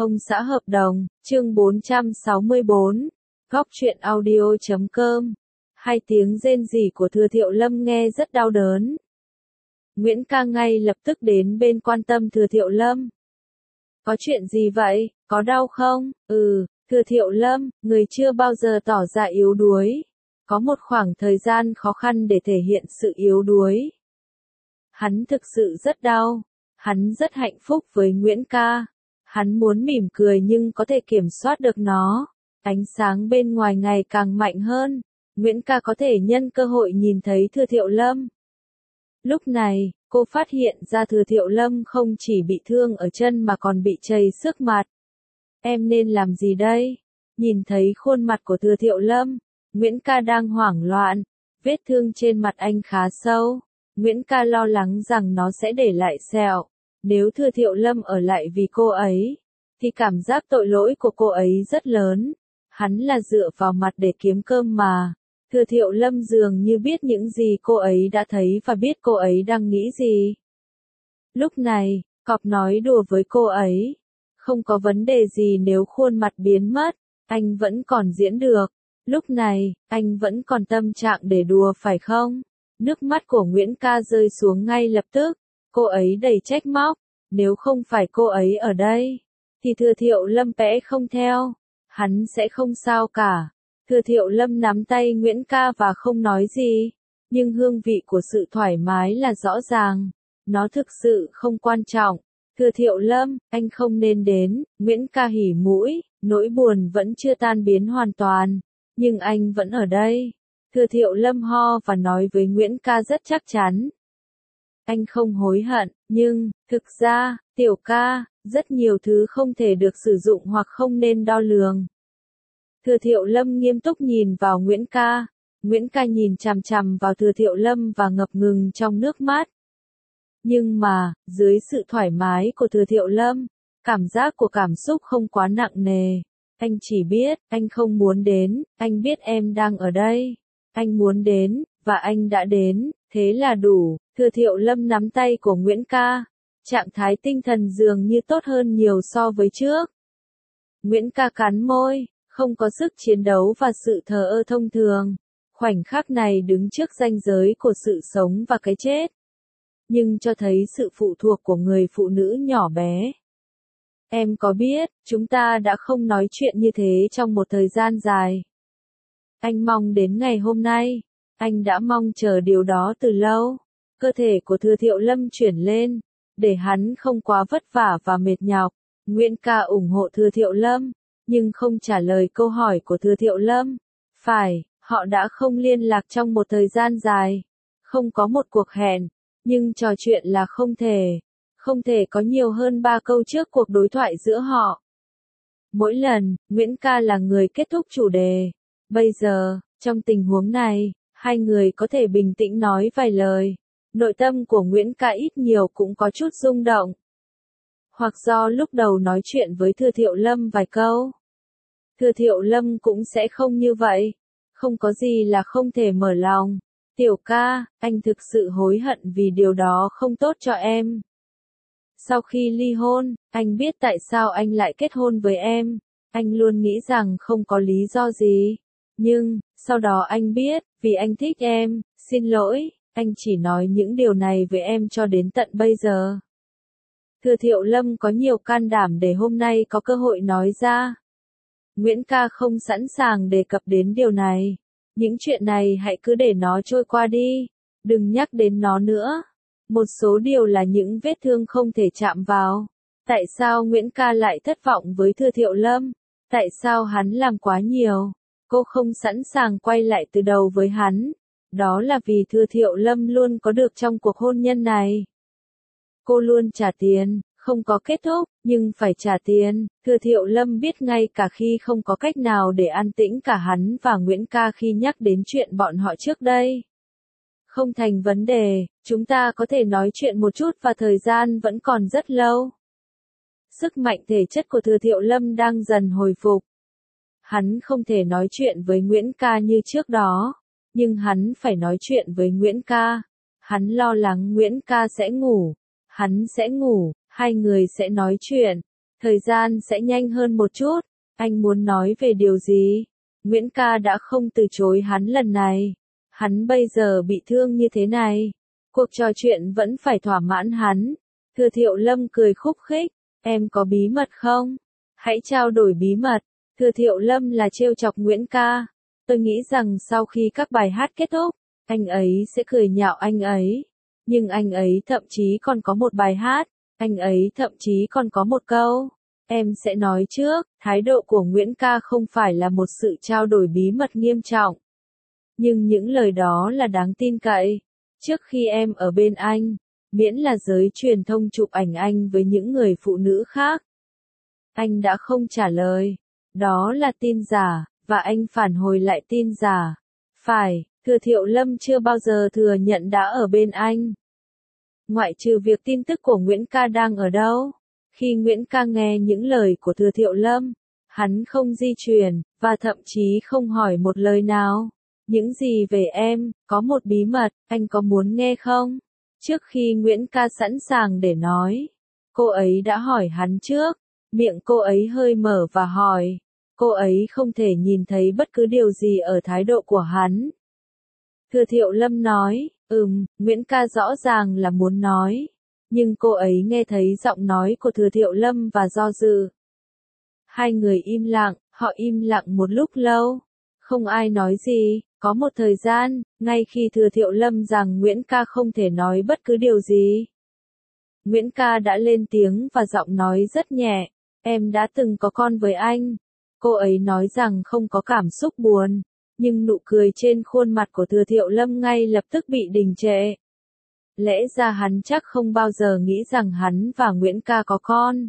Ông xã hợp đồng, chương 464, góc truyện audio.com. Hai tiếng rên rỉ của Thừa Thiệu Lâm nghe rất đau đớn. Nguyễn Ca ngay lập tức đến bên quan tâm Thừa Thiệu Lâm. Có chuyện gì vậy, có đau không? Thừa Thiệu Lâm, người chưa bao giờ tỏ ra yếu đuối. Có một khoảng thời gian khó khăn để thể hiện sự yếu đuối. Hắn thực sự rất đau. Hắn rất hạnh phúc với Nguyễn Ca. Hắn muốn mỉm cười nhưng có thể kiểm soát được nó. Ánh sáng bên ngoài ngày càng mạnh hơn. Nguyễn Ca có thể nhân cơ hội nhìn thấy Thừa Thiệu Lâm. Lúc này, cô phát hiện ra Thừa Thiệu Lâm không chỉ bị thương ở chân mà còn bị trầy xước mặt. Em nên làm gì đây? Nhìn thấy khuôn mặt của Thừa Thiệu Lâm, Nguyễn Ca đang hoảng loạn. Vết thương trên mặt anh khá sâu. Nguyễn Ca lo lắng rằng nó sẽ để lại sẹo. Nếu Thừa Thiệu Lâm ở lại vì cô ấy, thì cảm giác tội lỗi của cô ấy rất lớn. Hắn là dựa vào mặt để kiếm cơm mà. Thừa Thiệu Lâm dường như biết những gì cô ấy đã thấy và biết cô ấy đang nghĩ gì. Lúc này, Cọp nói đùa với cô ấy. Không có vấn đề gì nếu khuôn mặt biến mất, anh vẫn còn diễn được. Lúc này, anh vẫn còn tâm trạng để đùa phải không? Nước mắt của Nguyễn Ca rơi xuống ngay lập tức. Cô ấy đầy trách móc. Nếu không phải cô ấy ở đây, thì Thừa Thiệu Lâm sẽ không theo. Hắn sẽ không sao cả. Thừa Thiệu Lâm nắm tay Nguyễn Ca và không nói gì. Nhưng hương vị của sự thoải mái là rõ ràng. Nó thực sự không quan trọng. Thừa Thiệu Lâm, anh không nên đến. Nguyễn Ca hỉ mũi, nỗi buồn vẫn chưa tan biến hoàn toàn. Nhưng anh vẫn ở đây. Thừa Thiệu Lâm ho và nói với Nguyễn Ca rất chắc chắn. Anh không hối hận, nhưng, thực ra, Tiểu ca, rất nhiều thứ không thể được sử dụng hoặc không nên đo lường. Thừa Thiệu Lâm nghiêm túc nhìn vào Nguyễn Ca. Nguyễn Ca nhìn chằm chằm vào Thừa Thiệu Lâm và ngập ngừng trong nước mắt. Nhưng mà, dưới sự thoải mái của Thừa Thiệu Lâm, cảm giác của cảm xúc không quá nặng nề. Anh chỉ biết, anh không muốn đến, anh biết em đang ở đây. Anh muốn đến, và anh đã đến, thế là đủ. Thừa Thiệu Lâm nắm tay của Nguyễn Ca. Trạng thái tinh thần dường như tốt hơn nhiều so với trước. Nguyễn Ca cắn môi, không có sức chiến đấu và sự thờ ơ thông thường. Khoảnh khắc này đứng trước ranh giới của sự sống và cái chết. Nhưng cho thấy sự phụ thuộc của người phụ nữ nhỏ bé. Em có biết, chúng ta đã không nói chuyện như thế trong một thời gian dài. Anh mong đến ngày hôm nay. Anh đã mong chờ điều đó từ lâu. Cơ thể của Thừa Thiệu Lâm chuyển lên, để hắn không quá vất vả và mệt nhọc. Nguyễn Ca ủng hộ Thừa Thiệu Lâm, nhưng không trả lời câu hỏi của Thừa Thiệu Lâm. Phải, họ đã không liên lạc trong một thời gian dài. Không có một cuộc hẹn, nhưng trò chuyện là không thể. Không thể có nhiều hơn 3 câu trước cuộc đối thoại giữa họ. Mỗi lần, Nguyễn Ca là người kết thúc chủ đề. Bây giờ, trong tình huống này, hai người có thể bình tĩnh nói vài lời. Nội tâm của Nguyễn Ca ít nhiều cũng có chút rung động. Hoặc do lúc đầu nói chuyện với Thừa Thiệu Lâm vài câu. Thừa Thiệu Lâm cũng sẽ không như vậy. Không có gì là không thể mở lòng. Tiểu ca, anh thực sự hối hận vì điều đó không tốt cho em. Sau khi ly hôn, anh biết tại sao anh lại kết hôn với em. Anh luôn nghĩ rằng không có lý do gì. Nhưng, sau đó anh biết, vì anh thích em, xin lỗi, anh chỉ nói những điều này với em cho đến tận bây giờ. Thừa Thiệu Lâm có nhiều can đảm để hôm nay có cơ hội nói ra. Nguyễn Ca không sẵn sàng đề cập đến điều này. Những chuyện này hãy cứ để nó trôi qua đi. Đừng nhắc đến nó nữa. Một số điều là những vết thương không thể chạm vào. Tại sao Nguyễn Ca lại thất vọng với Thừa Thiệu Lâm? Tại sao hắn làm quá nhiều? Cô không sẵn sàng quay lại từ đầu với hắn. Đó là vì Thừa Thiệu Lâm luôn có được trong cuộc hôn nhân này. Cô luôn trả tiền, không có kết thúc, nhưng phải trả tiền. Thừa Thiệu Lâm biết ngay cả khi không có cách nào để an tĩnh cả hắn và Nguyễn Ca khi nhắc đến chuyện bọn họ trước đây. Không thành vấn đề, chúng ta có thể nói chuyện một chút và thời gian vẫn còn rất lâu. Sức mạnh thể chất của Thừa Thiệu Lâm đang dần hồi phục. Hắn không thể nói chuyện với Nguyễn Ca như trước đó, nhưng hắn phải nói chuyện với Nguyễn Ca. Hắn lo lắng Nguyễn Ca sẽ ngủ. Hắn sẽ ngủ, hai người sẽ nói chuyện. Thời gian sẽ nhanh hơn một chút, anh muốn nói về điều gì? Nguyễn ca đã không từ chối hắn lần này. Hắn bây giờ bị thương như thế này. Cuộc trò chuyện vẫn phải thỏa mãn hắn. Thừa Thiệu Lâm cười khúc khích. Em có bí mật không? Hãy trao đổi bí mật. Thừa Thiệu Lâm là trêu chọc Nguyễn ca. Tôi nghĩ rằng sau khi các bài hát kết thúc, anh ấy sẽ cười nhạo anh ấy. Nhưng anh ấy thậm chí còn có một bài hát. Anh ấy thậm chí còn có một câu. Em sẽ nói trước, thái độ của Nguyễn ca không phải là một sự trao đổi bí mật nghiêm trọng. Nhưng những lời đó là đáng tin cậy. Trước khi em ở bên anh, miễn là giới truyền thông chụp ảnh anh với những người phụ nữ khác. Anh đã không trả lời. Đó là tin giả, và anh phản hồi lại tin giả. Phải, Thừa Thiệu Lâm chưa bao giờ thừa nhận đã ở bên anh. Ngoại trừ việc tin tức của Nguyễn ca đang ở đâu. Khi Nguyễn ca nghe những lời của Thừa Thiệu Lâm, hắn không di chuyển, và thậm chí không hỏi một lời nào. Những gì về em, có một bí mật, anh có muốn nghe không? Trước khi Nguyễn ca sẵn sàng để nói, cô ấy đã hỏi hắn trước. Miệng cô ấy hơi mở và hỏi. Cô ấy không thể nhìn thấy bất cứ điều gì ở thái độ của hắn. Thừa Thiệu Lâm nói, Nguyễn ca rõ ràng là muốn nói. Nhưng cô ấy nghe thấy giọng nói của Thừa Thiệu Lâm và do dự. Hai người im lặng, họ im lặng một lúc lâu. Không ai nói gì, có một thời gian, ngay khi Thừa Thiệu Lâm rằng Nguyễn ca không thể nói bất cứ điều gì. Nguyễn ca đã lên tiếng và giọng nói rất nhẹ, em đã từng có con với anh. Cô ấy nói rằng không có cảm xúc buồn, nhưng nụ cười trên khuôn mặt của Thừa Thiệu Lâm ngay lập tức bị đình trệ. Lẽ ra hắn chắc không bao giờ nghĩ rằng hắn và Nguyễn ca có con.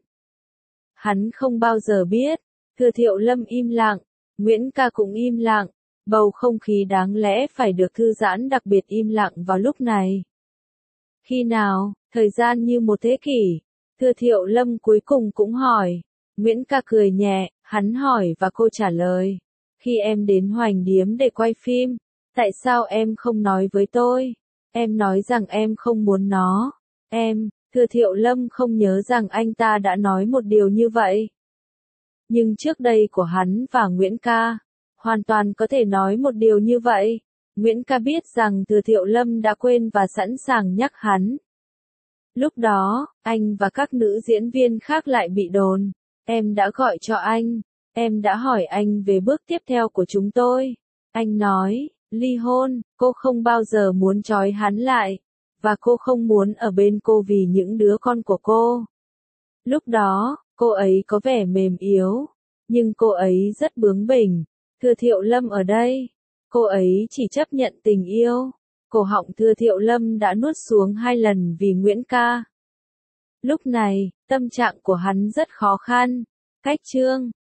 Hắn không bao giờ biết. Thừa Thiệu Lâm im lặng, Nguyễn ca cũng im lặng, bầu không khí đáng lẽ phải được thư giãn đặc biệt im lặng vào lúc này. Khi nào, thời gian như một thế kỷ, Thừa Thiệu Lâm cuối cùng cũng hỏi. Nguyễn ca cười nhẹ, hắn hỏi và cô trả lời. Khi em đến Hoành Điếm để quay phim, tại sao em không nói với tôi? Em nói rằng em không muốn nó. Thừa Thiệu Lâm không nhớ rằng anh ta đã nói một điều như vậy. Nhưng trước đây của hắn và Nguyễn ca, hoàn toàn có thể nói một điều như vậy. Nguyễn ca biết rằng Thừa Thiệu Lâm đã quên và sẵn sàng nhắc hắn. Lúc đó, anh và các nữ diễn viên khác lại bị đồn. Em đã gọi cho anh. Em đã hỏi anh về bước tiếp theo của chúng tôi. Anh nói, ly hôn, cô không bao giờ muốn trói hắn lại. Và cô không muốn ở bên cô vì những đứa con của cô. Lúc đó, cô ấy có vẻ mềm yếu. Nhưng cô ấy rất bướng bỉnh. Thừa Thiệu Lâm ở đây. Cô ấy chỉ chấp nhận tình yêu. Cổ họng Thừa Thiệu Lâm đã nuốt xuống 2 lần vì Nguyễn ca. Lúc này, tâm trạng của hắn rất khó khăn. Cách chương